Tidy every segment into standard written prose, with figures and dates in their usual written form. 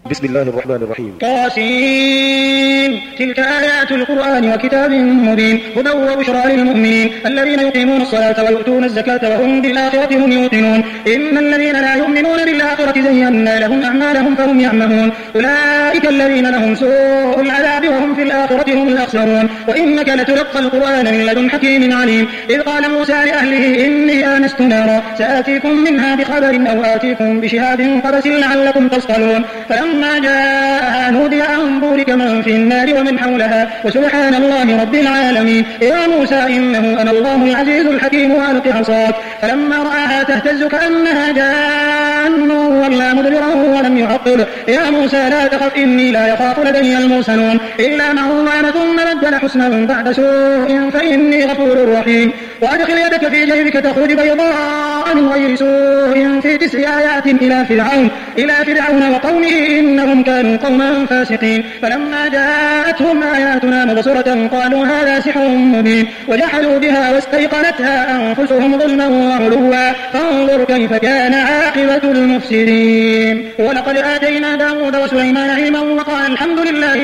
بسم الله الرحمن الرحيم. طاسين. تلك آيات القرآن وكتاب مبين هدى وبشرى للمؤمنين الذين يقيمون الصلاة ويؤتون الزكاة وهم بالآخرة هم يوقنون إن الذين لا يؤمنون بالآخرة زينا لهم أعمالهم فهم يعمهون أولئك الذين لهم سوء العذاب وهم في الآخرة هم الأخسرون وإنك لتلقى القرآن من لدن حكيم عليم إذ قال موسى لأهله إني آنست نارا سآتيكم منها بخبر أو آتيكم بشهاد قبس لعلكم تصطلون فلما جاء نودي أن بورك من في النار ومن حولها وسبحان الله رب العالمين يا موسى إنه أنا الله العزيز الحكيم وألق عصاك فلما رآها تهتز كأنها جان ولا مدبرا ولم يعقل يا موسى لا تخف إني لا يخاف لدي المرسلون إلا من ظلم ثم بدل حسنا بعد سوء فإني غفور رحيم وأدخل يدك في جيبك تخرج بيضاء من غير سوء في 9 آيات إلى فرعون وقومه إنهم كانوا قوما فاسقين فلما جاءتهم آياتنا مبصرة قالوا هذا سحر مبين وجحدوا بها واستيقنتها أنفسهم ظلما وعلوا فانظر كيف كان عاقبة المفسدين ولقد آتينا داود وسليمان علما وقال الحمد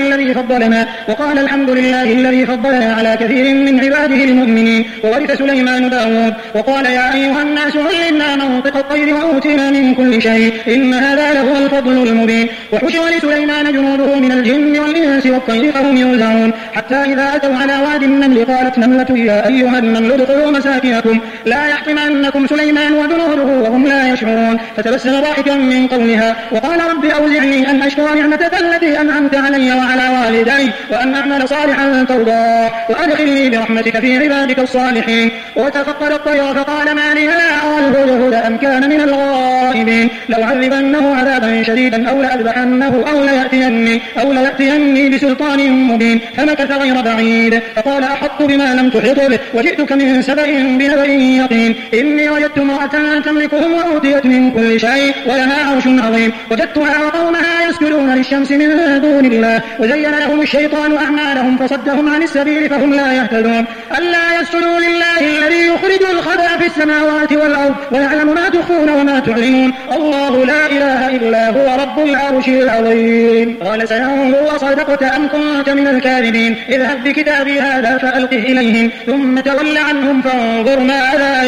لله الذي فضلنا على كثير من عباده المؤمنين وورث سليمان داود وقال يا أيها الناس علمنا منطق الطير وأوتينا من كل شيء إن هذا لهو الفضل المبين وحشر لسليمان جنوده من الجن والإنس والطير فهم يوزعون حتى إذا أتوا على واد النمل قالت نملة يا أيها النمل ادخلوا مساكنكم لا يحطمنكم سليمان وجنوده وهم لا يشعرون فتبسم ضاحكا من قولها وقال رب أوزعني أن أشكر نعمتك التي أنعمت علي وعلى والدي وأن أعمل صالحا ترضاه وأدخلني برحمتك في عبادك الصالحين وتفقد الطير فقال ما لي لا أرى الهدهد أم كان من الغائبين لأعذبنه عذابا شديدا أو لأذبحنه أو ليأتيني بسلطان مبين فمكث غير بعيد فقال أحط بما لم تحط به وجئتك من سبأ بنبأ يقين إني وجدت امرأة تملكهم وأوتيت من كل شيء ولها عرش عظيم وجدتها وقومها يسجدون للشمس من دون الله وزين لهم الشيطان أعمالهم فصدهم عن السبيل فهم لا يهتدون ألا يسجدوا لله الذي يخرج الخبأ في السماوات والأرض ويعلم ما تخفون وما تعلنون الله لا إله إلا هو رب العرش العظيم قال سينظر صدقت أم كنت من الكاذبين اذهب بكتابي هذا فألقه إليهم ثم تول عنهم فانظر ماذا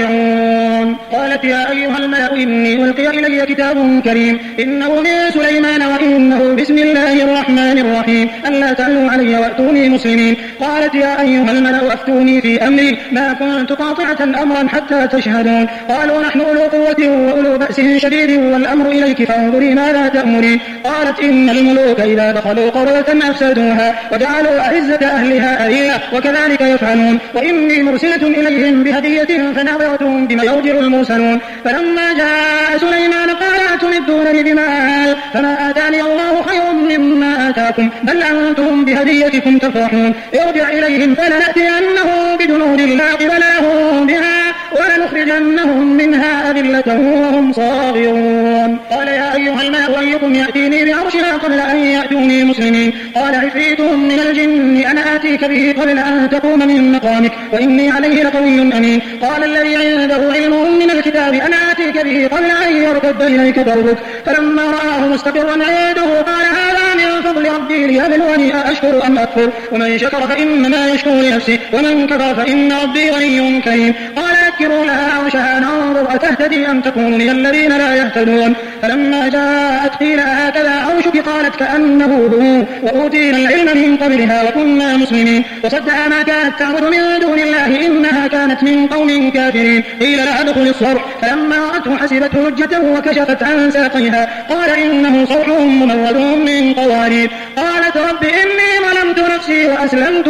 يرجعون قالت يا أيها الملأ إني ألقي إلي كتاب كريم إنه من سليمان وإنه بسم الله الرحمن الرحيم ألا تعلوا علي وأتوني مسلمين قالت يا أيها الملأ أفتوني في أمري ما كنت قاطعة أمرا حتى تشهدون قالوا نحن أولو قوة وأولو بأس شديد والأمر إليك فانظري ماذا تأمرين قالت إن الملوك إذا دخلوا قرية أفسدوها وجعلوا أعزة أهلها أذلة وكذلك يفعلون وإني مرسلة إليهم بهدية فناظرة بما يرجع المرسلون فلما جاء سليمان قال أتمدونني بمال فما آتاني الله خير مما آتاكم بل أنتم بهديتكم تفرحون ارجع إليهم فلنأتينهم بجنود لا قبل لهم بها ولنخرجنهم منها أذلة وهم صاغرون قال يا أيها الملأ أيكم يأتيني بعرشها قبل أن يأتوني مسلمين قال عفريت من الجن أنا آتيك به قبل أن تقوم من مقامك وإني عليه لقوي أمين قال الذي عنده علم من الكتاب أنا آتيك به قبل أن يرتد إليك ضربك فلما رآه مستقرا عنده قال هذا من فضل ربي ليبلوني أأشكر أم أكفر ومن شكر فإنما يشكر لنفسه ومن كفر فإن ربي غني كريم قال نكروا لها عرشها ننظر أتهتدي أم تكون من الذين لا يهتدون فلما جاءت قيل هكذا عرشك قالت كأنه هو وأوتينا العلم من قبلها وكنا مسلمين وصدها ما كانت تعبد من دون الله إنها كانت من قوم كافرين قيل لها ادخل الصرح فلما رأته حسبته لجة وكشفت عن ساقيها قال إنه صرح ممرد من قوارير قالت رب إني ظلمت نفسي وأسلمت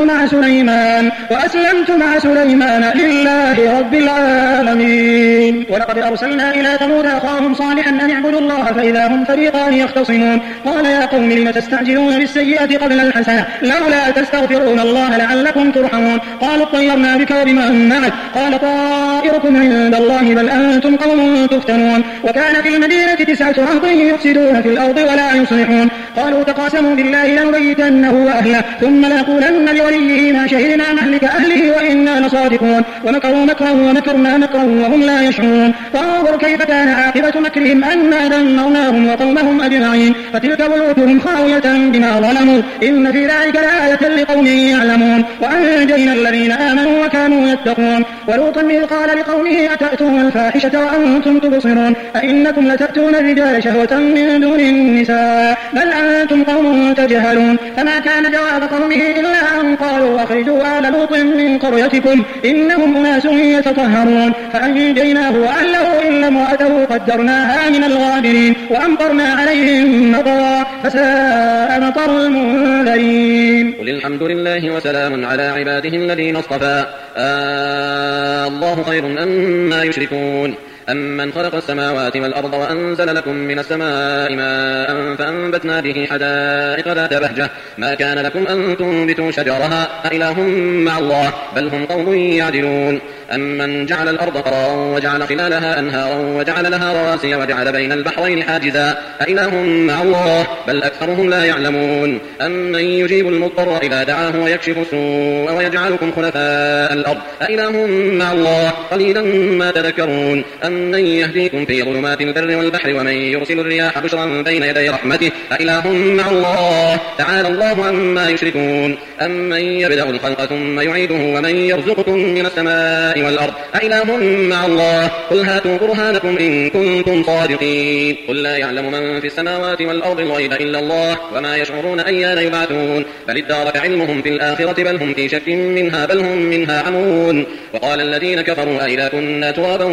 مع سليمان لله رب العالمين ولقد أرسلنا إلى ثمود أخاهم صالحا أن اعبدوا الله فإذا هم فريقان يختصمون قال يا قوم لم تستعجلون بالسيئة قبل الحسنة لولا تستغفرون الله لعلكم ترحمون قالوا اطيرنا بك وبمن معك قال طائركم عند الله بل أنتم قوم تفتنون وكان في المدينة 9 رهط يفسدون في الأرض ولا يصلحون قالوا تقاسموا بالله لنبيتنه وأهله ثم ثم لنقولن لوليه ما شهدنا مهلك أهله وإنا لصادقون ومكروا مكرا ومكرنا مكرا وهم لا يشعرون فانظر كيف كان عاقبة مكرهم أنا دمرناهم وقومهم أجمعين فتلك بيوتهم خاوية بما ظلموا إن في ذلك لآية لقوم يعلمون وأنجينا الذين آمنوا وكانوا يتقون ولوطا إذ قال لقومه أتأتون الفاحشة وأنتم تبصرون أئنكم لتأتون الرجال شهوة من دون النساء بل أنتم قوم تجهلون فما كان جواب قومه إلا أن قالوا أخرجوا آل لوط من قريتكم إنهم أناس يتطهرون فأنجيناه وأهله إلا امرأته قدرناها من الغابرين وأمطرنا عليهم مطرا فساء مطر المنذرين. قل الحمد لله وسلام على عباده الذين اصطفى الله خير أما يشركون أمن خلق السماوات والأرض وأنزل لكم من السماء ماء فأنبتنا به حدائق ذات بهجة ما كان لكم أن تنبتوا شجرها أإله مع الله بل هم قوم يعدلون أمن جعل الأرض قرارا وجعل خلالها أنهارا وجعل لها رواسي وجعل بين البحرين حاجزا أإله مع الله بل أكثرهم لا يعلمون أمن يجيب المضطر إذا دعاه ويكشف السوء ويجعلكم خلفاء الأرض أإله مع الله قليلا ما تذكرون أمن يهديكم في ظلمات البر والبحر ومن يرسل الرياح بشرا بين يدي رحمته أإله مع الله تعالى الله عما يشركون أمن يبدأ الخلق ثم يعيده ومن يرزقكم من السماء والأرض أإله مع الله قل هاتوا برهانكم إن كنتم صادقين قل لا يعلم من في السماوات والأرض الغيب إلا الله وما يشعرون أيان يبعثون بل ادارك علمهم في الآخرة بل هم في شك منها بل هم منها عمون وقال الذين كفروا أئذا كنا ترابا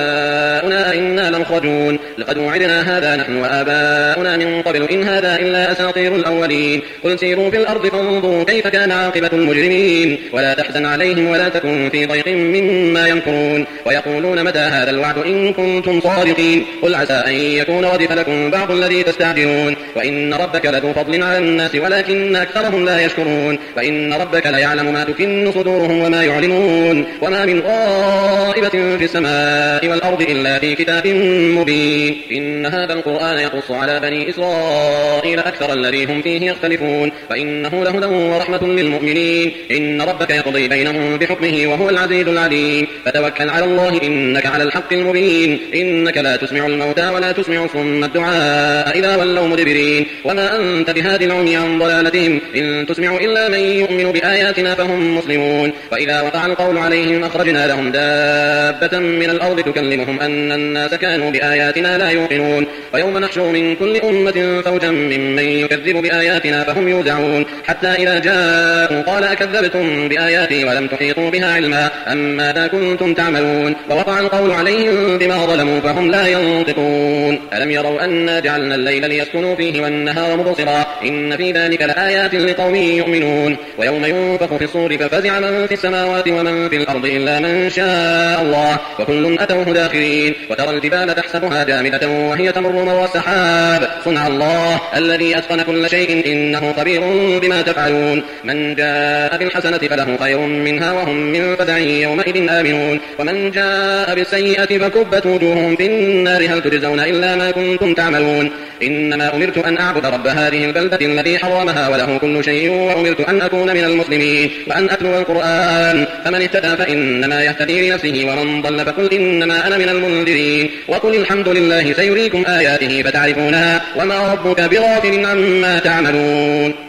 وآباؤنا أئنا لمخرجون لقد وعدنا هذا نحن وآباؤنا من قبل إن هذا إلا أساطير الأولين قل سيروا في الأرض فانظروا كيف كان عاقبة المجرمين ولا تحزن عليهم ولا تكن في ضيق مما يمكرون ويقولون متى هذا الوعد إن كنتم صادقين قل عسى أن يكون ردف لكم بعض الذي تستعجلون وإن ربك لذو فضل على الناس ولكن أكثرهم لا يشكرون وإن ربك ليعلم ما تكن صدورهم وما يعلنون وما من غائبة في السماء والأرض إلا في كتاب مبين إن هذا القرآن يقص على بني إسرائيل أكثر الذي هم فيه يختلفون وإنه لهدى ورحمة للمؤمنين إن ربك يقضي بينهم بحكمه وهو العزيز العليم فتوكل على الله إنك على الحق المبين إنك لا تسمع الموتى ولا تسمع صم الدعاء إذا ولوا مدبرين وما أنت بهادي العمي عن ضلالتهم إن تسمع إلا من يؤمن بآياتنا فهم مسلمون وإذا وقع القول عليهم أخرجنا لهم دابة من الأرض تكلمهم أن الناس كانوا بآياتنا لا يوقنون ويوم نحشر من كل أمة فوجا ممن يكذب بآياتنا فهم يوزعون حتى إذا جاءوا قال أكذبتم بآياتي ولم تحيطوا بها علما أم ماذا كنتم تعملون ووقع القول عليهم بما ظلموا فهم لا ينطقون ألم يروا أنا جعلنا الليل ليسكنوا فيه والنهار مبصرا إن في ذلك لآيات لقوم يؤمنون ويوم ينفخ في الصور ففزع من في السماوات ومن في الأرض إلا من شاء الله وكل أتوه داخرين وترى الجبال تحسبها جامدة وهي تمر مر السحاب صنع الله الذي أتقن كل شيء إنه خبير بما تفعلون من جاء بالحسنة فله خير منها وهم من فزع يومئذ آمنون ومن جاء بالسيئة فكبت وجوههم في النار هل تجزون إلا ما كنتم تعملون إنما أمرت أن أعبد رب هذه البلدة الذي حرمها وله كل شيء وأمرت أن أكون من المسلمين وأن أتلو القرآن فمن اهتدى فإنما يهتدي لنفسه ومن ضل فقل إنما أنا من المنذرين وقل الحمد لله سيريكم آياته فتعرفونها وما ربك بغافل عما تعملون